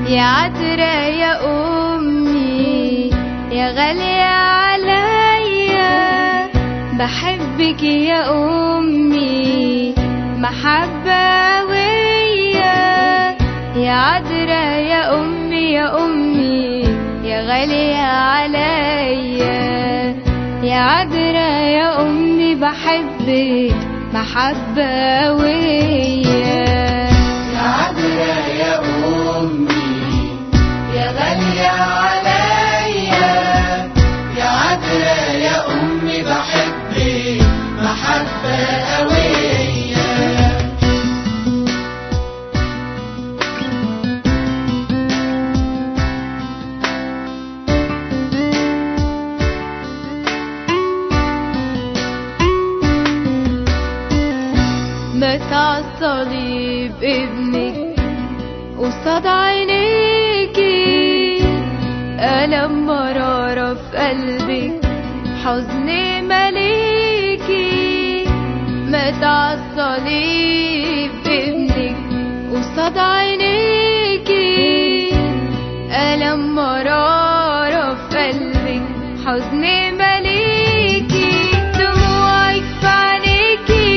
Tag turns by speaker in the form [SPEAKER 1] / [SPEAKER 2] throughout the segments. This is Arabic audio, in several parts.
[SPEAKER 1] يا عذرا يا أمي يا غالية عليا، بحبك يا أمي محبة قوية. يا عذرا يا أمي يا أمي يا غالية عليا، يا عذرا يا أمي بحبك محبة قوية.
[SPEAKER 2] يا عذرا يا أمي يا غالية عليا، يا عذرا يا أمي بحبك محبة قوية.
[SPEAKER 1] مات عالصليب ابنك قصاد عينيكي، ألم مرارة في قلبك حزن مليكي. مات عالصليب ابنك قصاد عينيكي، ألم مرارة في قلبك حزن مليكي. دموعك في عينيكي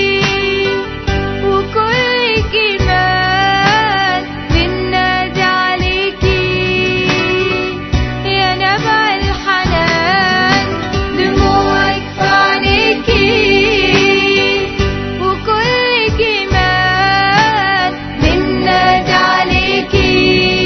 [SPEAKER 1] وكل كلمات بننادي عليكي، يا نبع الحنان. دموعك في عينيكي وكل كلمات بننادي عليكي،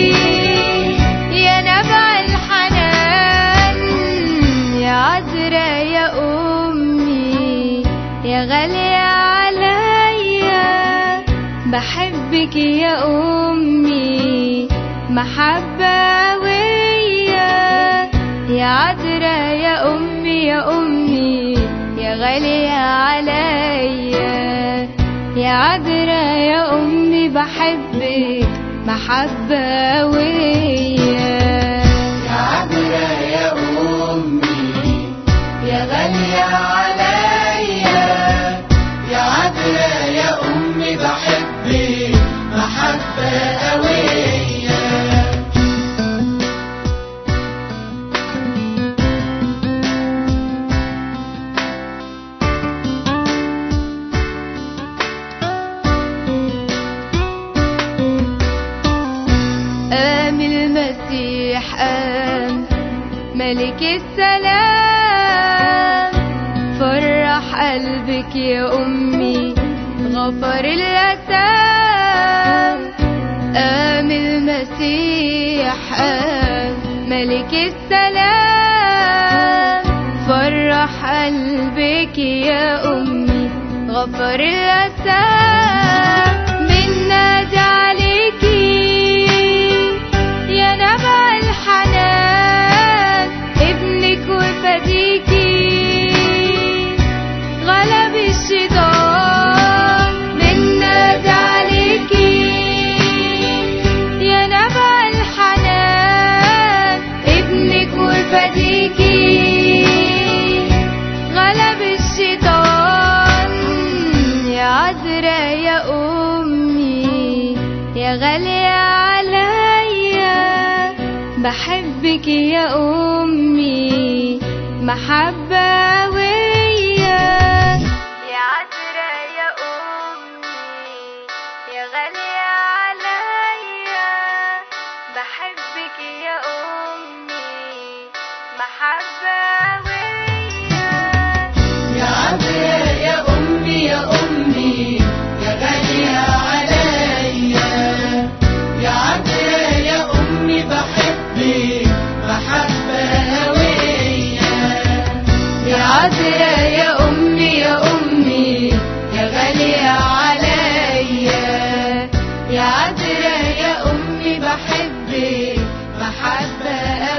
[SPEAKER 1] يا نبع الحنان. يا عذرا يا أمي يا غالية عليا، بحبك يا أمي محبة قوية. يا عذرا يا أمي يا أمي يا غالية عليا، يا عذرا يا أمي بحبك محبة قوية.
[SPEAKER 2] يا عذرا يا أمي يا غالية عليا، يا عذرا يا أمي بحبك محبة قوية.
[SPEAKER 1] قام المسيح قام ملك السلام، فرح قلبك يا أمي غفر الأثام. قام المسيح قام ملك السلام، فرح قلبك يا أمي غفر الأثام. بننادي عليكي يا نبع الحنان، ابنك وفديكي غلب الشيطان. بننادي عليكي يا نبع الحنان، ابنك وفديكي غلب الشيطان. يا عذرا يا أمي يا غالية عليا، بحبك يا أمي محبة قوية. يا عذرا يا أمي يا غالية عليا، بحبك يا أمي محبة قوية.
[SPEAKER 2] يا عذرا يا أمي يا أمي يا غالية عليا، يا عذرا يا أمي بحبك محبة قوية.
[SPEAKER 1] يا عذرا يا أمي يا أمي يا غالية عليا، يا عذرا يا أمي بحبك محبة